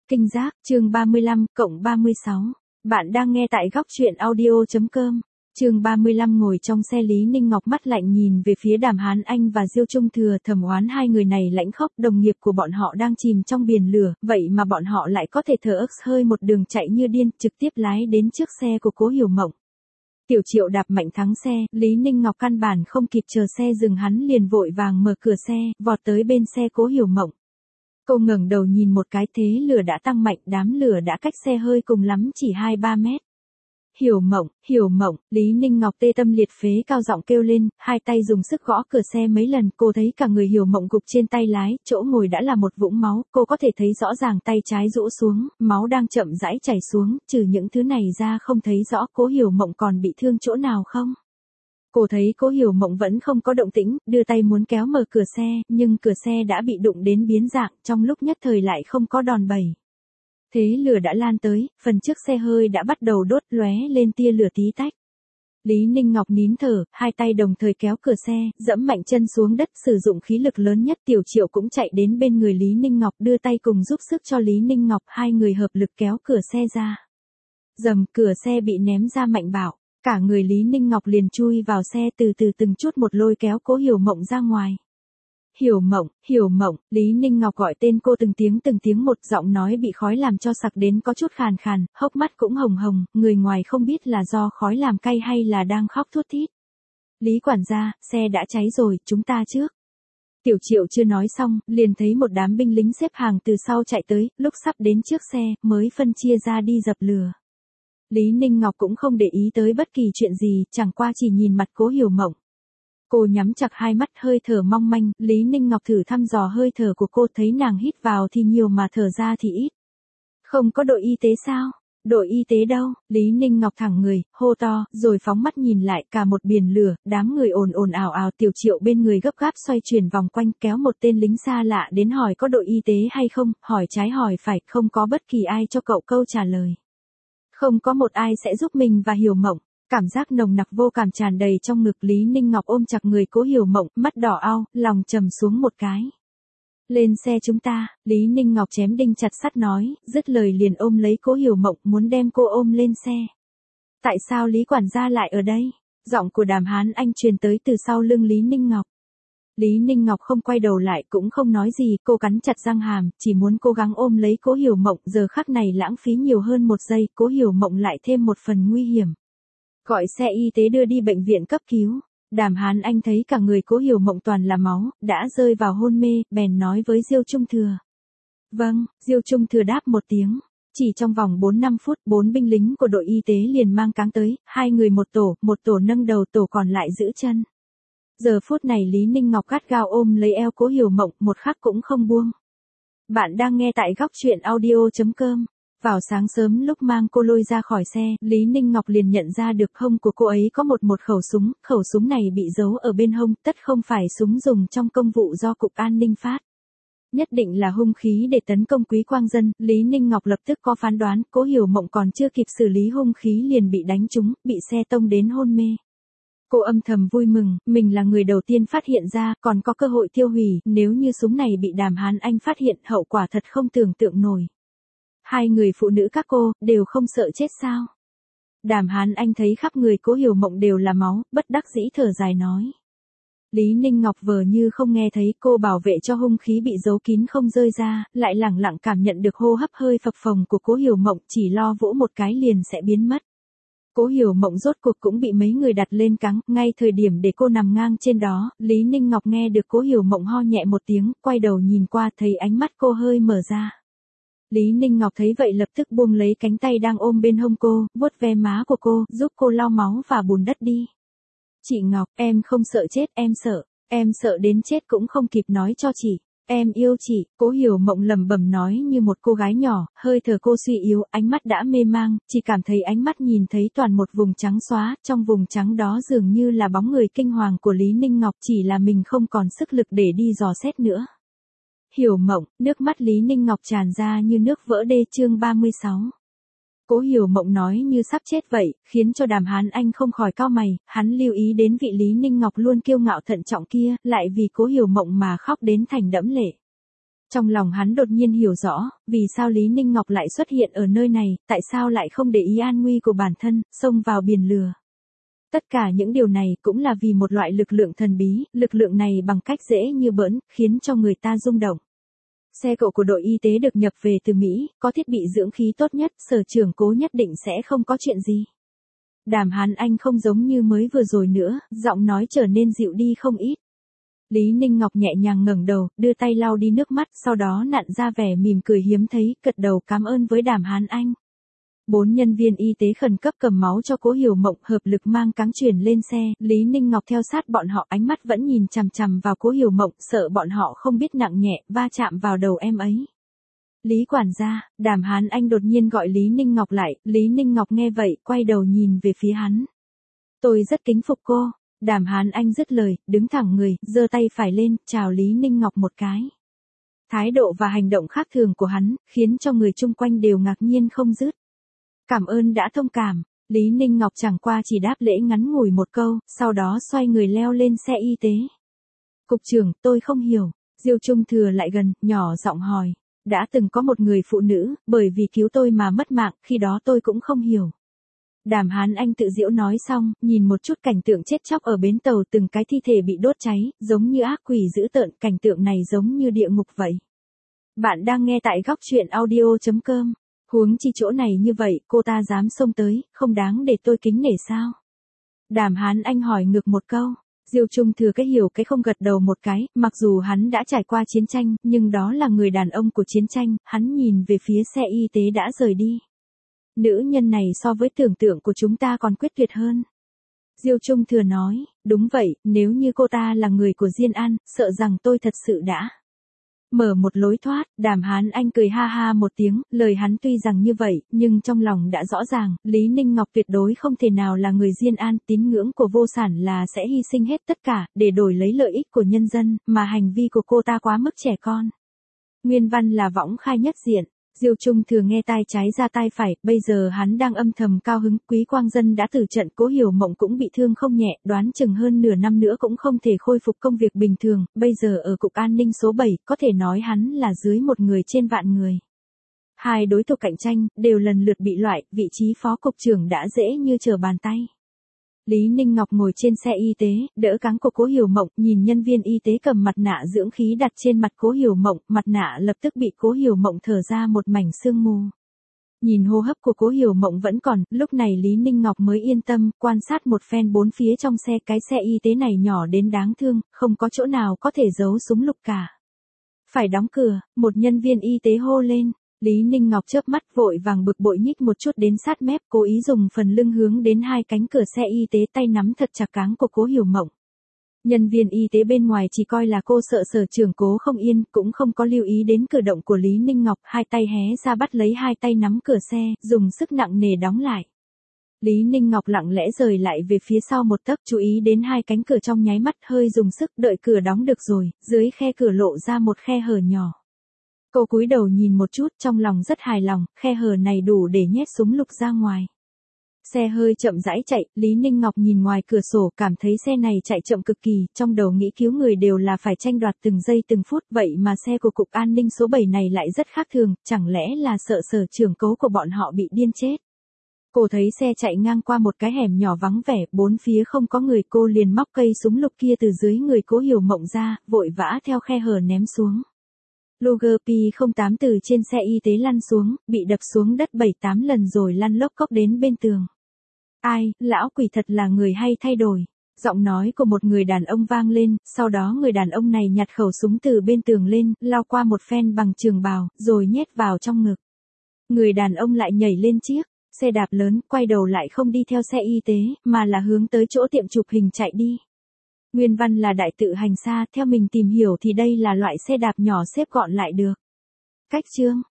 Kinh giác, chương 35+36. Bạn đang nghe tại góc truyện audio.com. Chương 35. Ngồi trong xe, Lý Ninh Ngọc mắt lạnh nhìn về phía Đàm Hán Anh và Diêu Trung Thừa, thầm oán hai người này lãnh khốc, đồng nghiệp của bọn họ đang chìm trong biển lửa, vậy mà bọn họ lại có thể thở ức hơi một đường chạy như điên, trực tiếp lái đến trước xe của Cố Hiểu Mộng. Tiểu Triệu đạp mạnh thắng xe, Lý Ninh Ngọc căn bản không kịp chờ xe dừng, hắn liền vội vàng mở cửa xe, vọt tới bên xe Cố Hiểu Mộng. Cô ngẩng đầu nhìn một cái, thế lửa đã tăng mạnh, đám lửa đã cách xe hơi cùng lắm chỉ 2-3 mét. Hiểu Mộng, Lý Ninh Ngọc tê tâm liệt phế cao giọng kêu lên, hai tay dùng sức gõ cửa xe mấy lần, cô thấy cả người Hiểu Mộng gục trên tay lái, chỗ ngồi đã là một vũng máu, cô có thể thấy rõ ràng tay trái rũ xuống, máu đang chậm rãi chảy xuống, trừ những thứ này ra không thấy rõ Cố Hiểu Mộng còn bị thương chỗ nào không. Cô thấy Cố Hiểu Mộng vẫn không có động tĩnh, đưa tay muốn kéo mở cửa xe, nhưng cửa xe đã bị đụng đến biến dạng, trong lúc nhất thời lại không có đòn bẩy. Thế lửa đã lan tới, phần trước xe hơi đã bắt đầu đốt, lóe lên tia lửa tí tách. Lý Ninh Ngọc nín thở, hai tay đồng thời kéo cửa xe, dẫm mạnh chân xuống đất, sử dụng khí lực lớn nhất. Tiểu Triệu cũng chạy đến bên người Lý Ninh Ngọc, đưa tay cùng giúp sức cho Lý Ninh Ngọc, hai người hợp lực kéo cửa xe ra. Dầm, cửa xe bị ném ra mạnh bạo. Cả người Lý Ninh Ngọc liền chui vào xe, từ từ từng chút một lôi kéo Cố Hiểu Mộng ra ngoài. Hiểu Mộng, Lý Ninh Ngọc gọi tên cô từng tiếng một, giọng nói bị khói làm cho sặc đến có chút khàn khàn, hốc mắt cũng hồng hồng, người ngoài không biết là do khói làm cay hay là đang khóc thút thít. Lý quản gia, xe đã cháy rồi, chúng ta trước. Tiểu Triệu chưa nói xong, liền thấy một đám binh lính xếp hàng từ sau chạy tới, lúc sắp đến trước xe, mới phân chia ra đi dập lửa. Lý Ninh Ngọc cũng không để ý tới bất kỳ chuyện gì, chẳng qua chỉ nhìn mặt Cố Hiểu Mộng. Cô nhắm chặt hai mắt, hơi thở mong manh, Lý Ninh Ngọc thử thăm dò hơi thở của cô, thấy nàng hít vào thì nhiều mà thở ra thì ít. Không có đội y tế sao? Đội y tế đâu? Lý Ninh Ngọc thẳng người, hô to, rồi phóng mắt nhìn lại, cả một biển lửa, đám người ồn ào ào. Tiểu Triệu bên người gấp gáp xoay chuyển vòng quanh, kéo một tên lính xa lạ đến hỏi có đội y tế hay không, hỏi trái hỏi phải, không có bất kỳ ai cho cậu câu trả lời. Không có một ai sẽ giúp mình và Hiểu Mộng. Cảm giác nồng nặc vô cảm tràn đầy trong ngực. Lý Ninh Ngọc ôm chặt người Cố Hiểu Mộng, mắt đỏ ao, lòng trầm xuống một cái. Lên xe chúng ta, Lý Ninh Ngọc chém đinh chặt sắt nói, dứt lời liền ôm lấy Cố Hiểu Mộng, muốn đem cô ôm lên xe. Tại sao Lý quản gia lại ở đây? Giọng của Đàm Hán Anh truyền tới từ sau lưng Lý Ninh Ngọc. Lý Ninh Ngọc không quay đầu lại, cũng không nói gì, cô cắn chặt răng hàm, chỉ muốn cố gắng ôm lấy Cố Hiểu Mộng. Giờ khắc này lãng phí nhiều hơn một giây, Cố Hiểu Mộng lại thêm một phần nguy hiểm. Gọi xe y tế đưa đi bệnh viện cấp cứu. Đàm Hán Anh thấy cả người Cố Hiểu Mộng toàn là máu, đã rơi vào hôn mê, bèn nói với Diêu Trung Thừa. Vâng, Diêu Trung Thừa đáp một tiếng. Chỉ trong vòng 4-5 phút, 4 binh lính của đội y tế liền mang cáng tới, hai người một tổ nâng đầu, tổ còn lại giữ chân. Giờ phút này Lý Ninh Ngọc gắt gao ôm lấy eo Cố Hiểu Mộng, một khắc cũng không buông. Bạn đang nghe tại góc truyện audio.com. Vào sáng sớm lúc mang cô lôi ra khỏi xe, Lý Ninh Ngọc liền nhận ra được hông của cô ấy có một khẩu súng này bị giấu ở bên hông, tất không phải súng dùng trong công vụ do Cục An ninh phát. Nhất định là hung khí để tấn công Quý Quang Dân. Lý Ninh Ngọc lập tức có phán đoán, Cố Hiểu Mộng còn chưa kịp xử lý hung khí liền bị đánh trúng, bị xe tông đến hôn mê. Cô âm thầm vui mừng, mình là người đầu tiên phát hiện ra, còn có cơ hội tiêu hủy, nếu như súng này bị Đàm Hán Anh phát hiện, hậu quả thật không tưởng tượng nổi. Hai người phụ nữ các cô, đều không sợ chết sao? Đàm Hán Anh thấy khắp người Cố Hiểu Mộng đều là máu, bất đắc dĩ thở dài nói. Lý Ninh Ngọc vờ như không nghe thấy, cô bảo vệ cho hung khí bị giấu kín không rơi ra, lại lẳng lặng cảm nhận được hô hấp hơi phập phồng của Cố Hiểu Mộng, chỉ lo vỗ một cái liền sẽ biến mất. Cố Hiểu Mộng rốt cuộc cũng bị mấy người đặt lên cáng, ngay thời điểm để cô nằm ngang trên đó, Lý Ninh Ngọc nghe được Cố Hiểu Mộng ho nhẹ một tiếng, quay đầu nhìn qua thấy ánh mắt cô hơi mở ra. Lý Ninh Ngọc thấy vậy lập tức buông lấy cánh tay đang ôm bên hông cô, vuốt ve má của cô, giúp cô lau máu và bùn đất đi. Chị Ngọc, em không sợ chết, em sợ đến chết cũng không kịp nói cho chị. Em yêu chị, Cố Hiểu Mộng lẩm bẩm nói như một cô gái nhỏ, hơi thở cô suy yếu, ánh mắt đã mê mang, chỉ cảm thấy ánh mắt nhìn thấy toàn một vùng trắng xóa, trong vùng trắng đó dường như là bóng người kinh hoàng của Lý Ninh Ngọc, chỉ là mình không còn sức lực để đi dò xét nữa. Hiểu Mộng, nước mắt Lý Ninh Ngọc tràn ra như nước vỡ đê. Chương 36. Cố Hiểu Mộng nói như sắp chết vậy, khiến cho Đàm Hán Anh không khỏi cau mày, hắn lưu ý đến vị Lý Ninh Ngọc luôn kiêu ngạo thận trọng kia, lại vì Cố Hiểu Mộng mà khóc đến thành đẫm lệ. Trong lòng hắn đột nhiên hiểu rõ, vì sao Lý Ninh Ngọc lại xuất hiện ở nơi này, tại sao lại không để ý an nguy của bản thân, xông vào biển lửa. Tất cả những điều này cũng là vì một loại lực lượng thần bí, lực lượng này bằng cách dễ như bỡn, khiến cho người ta rung động. Xe cộ của đội y tế được nhập về từ Mỹ, có thiết bị dưỡng khí tốt nhất, Sở trưởng Cố nhất định sẽ không có chuyện gì. Đàm Hán Anh không giống như mới vừa rồi nữa, giọng nói trở nên dịu đi không ít. Lý Ninh Ngọc nhẹ nhàng ngẩng đầu, đưa tay lau đi nước mắt, sau đó nặn ra vẻ mỉm cười hiếm thấy, gật đầu cảm ơn với Đàm Hán Anh. 4 nhân viên y tế khẩn cấp cầm máu cho Cố Hiểu Mộng, hợp lực mang cáng chuyển lên xe, Lý Ninh Ngọc theo sát bọn họ, ánh mắt vẫn nhìn chằm chằm vào Cố Hiểu Mộng, sợ bọn họ không biết nặng nhẹ, va chạm vào đầu em ấy. Lý quản gia, Đàm Hán Anh đột nhiên gọi Lý Ninh Ngọc lại, Lý Ninh Ngọc nghe vậy, quay đầu nhìn về phía hắn. Tôi rất kính phục cô. Đàm Hán Anh dứt lời, đứng thẳng người, giơ tay phải lên, chào Lý Ninh Ngọc một cái. Thái độ và hành động khác thường của hắn, khiến cho người chung quanh đều ngạc nhiên không dứt. Cảm ơn đã thông cảm, Lý Ninh Ngọc chẳng qua chỉ đáp lễ ngắn ngủi một câu, sau đó xoay người leo lên xe y tế. Cục trưởng, tôi không hiểu, Diêu Trung Thừa lại gần, nhỏ giọng hỏi. Đã từng có một người phụ nữ, bởi vì cứu tôi mà mất mạng, khi đó tôi cũng không hiểu. Đàm Hán Anh tự giễu nói xong, nhìn một chút cảnh tượng chết chóc ở bến tàu, từng cái thi thể bị đốt cháy, giống như ác quỷ dữ tợn, cảnh tượng này giống như địa ngục vậy. Bạn đang nghe tại góc truyện audio.com. Huống chi chỗ này như vậy, cô ta dám xông tới, không đáng để tôi kính nể sao? Đàm Hán Anh hỏi ngược một câu. Diêu Trung Thừa cái hiểu cái không gật đầu một cái, mặc dù hắn đã trải qua chiến tranh, nhưng đó là người đàn ông của chiến tranh, hắn nhìn về phía xe y tế đã rời đi. Nữ nhân này so với tưởng tượng của chúng ta còn quyết tuyệt hơn. Diêu Trung Thừa nói, đúng vậy, nếu như cô ta là người của Diên An, sợ rằng tôi thật sự đã mở một lối thoát. Đàm Hán Anh cười ha ha một tiếng, lời hắn tuy rằng như vậy, nhưng trong lòng đã rõ ràng, Lý Ninh Ngọc tuyệt đối không thể nào là người Diên An, tín ngưỡng của vô sản là sẽ hy sinh hết tất cả, để đổi lấy lợi ích của nhân dân, mà hành vi của cô ta quá mức trẻ con. Nguyên văn là võng khai nhất diện. Diêu Trung Thừa nghe tai trái ra tai phải, bây giờ hắn đang âm thầm cao hứng, Quý Quang Dân đã tử trận, Cố Hiểu Mộng cũng bị thương không nhẹ, đoán chừng hơn nửa năm nữa cũng không thể khôi phục công việc bình thường, bây giờ ở Cục An ninh số 7, có thể nói hắn là dưới một người trên vạn người. Hai đối thủ cạnh tranh, đều lần lượt bị loại, vị trí phó cục trưởng đã dễ như trở bàn tay. Lý Ninh Ngọc ngồi trên xe y tế, đỡ cáng của Cố Hiểu Mộng, nhìn nhân viên y tế cầm mặt nạ dưỡng khí đặt trên mặt Cố Hiểu Mộng, mặt nạ lập tức bị Cố Hiểu Mộng thở ra một mảnh sương mù. Nhìn hô hấp của Cố Hiểu Mộng vẫn còn, lúc này Lý Ninh Ngọc mới yên tâm, quan sát một phen bốn phía trong xe, cái xe y tế này nhỏ đến đáng thương, không có chỗ nào có thể giấu súng lục cả. Phải đóng cửa, một nhân viên y tế hô lên. Lý Ninh Ngọc chớp mắt vội vàng bực bội nhích một chút đến sát mép, cố ý dùng phần lưng hướng đến hai cánh cửa xe y tế, tay nắm thật chặt cáng của Cố Hiểu Mộng. Nhân viên y tế bên ngoài chỉ coi là cô sợ Sở trưởng Cố không yên, cũng không có lưu ý đến cử động của Lý Ninh Ngọc, hai tay hé ra bắt lấy hai tay nắm cửa xe, dùng sức nặng nề đóng lại. Lý Ninh Ngọc lặng lẽ rời lại về phía sau một tấc, chú ý đến hai cánh cửa trong nháy mắt, hơi dùng sức, đợi cửa đóng được rồi, dưới khe cửa lộ ra một khe hở nhỏ. Cô cúi đầu nhìn một chút, trong lòng rất hài lòng, khe hở này đủ để nhét súng lục ra ngoài. Xe hơi chậm rãi chạy, Lý Ninh Ngọc nhìn ngoài cửa sổ, cảm thấy xe này chạy chậm cực kỳ, trong đầu nghĩ cứu người đều là phải tranh đoạt từng giây từng phút, vậy mà xe của Cục An ninh số 7 này lại rất khác thường, chẳng lẽ là sợ Sở trưởng Cố của bọn họ bị điên chết. Cô thấy xe chạy ngang qua một cái hẻm nhỏ vắng vẻ, bốn phía không có người, cô liền móc cây súng lục kia từ dưới người Cố Hiểu Mộng ra, vội vã theo khe hở ném xuống. Luger P08 từ trên xe y tế lăn xuống, bị đập xuống đất 7-8 lần rồi lăn lốc cốc đến bên tường. Ai, lão quỷ thật là người hay thay đổi. Giọng nói của một người đàn ông vang lên, sau đó người đàn ông này nhặt khẩu súng từ bên tường lên, lao qua một phen bằng trường bào, rồi nhét vào trong ngực. Người đàn ông lại nhảy lên chiếc xe đạp lớn, quay đầu lại không đi theo xe y tế, mà là hướng tới chỗ tiệm chụp hình chạy đi. Nguyên văn là đại tự hành xa, theo mình tìm hiểu thì đây là loại xe đạp nhỏ xếp gọn lại được. Cách chương